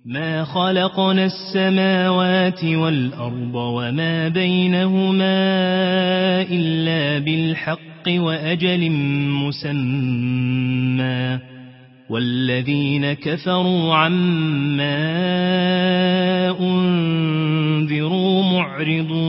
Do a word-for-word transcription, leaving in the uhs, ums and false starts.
ما خلقنا السماوات والأرض وما بينهما إلا بالحق وأجل مسمى والذين كفروا عما أنذروا معرضون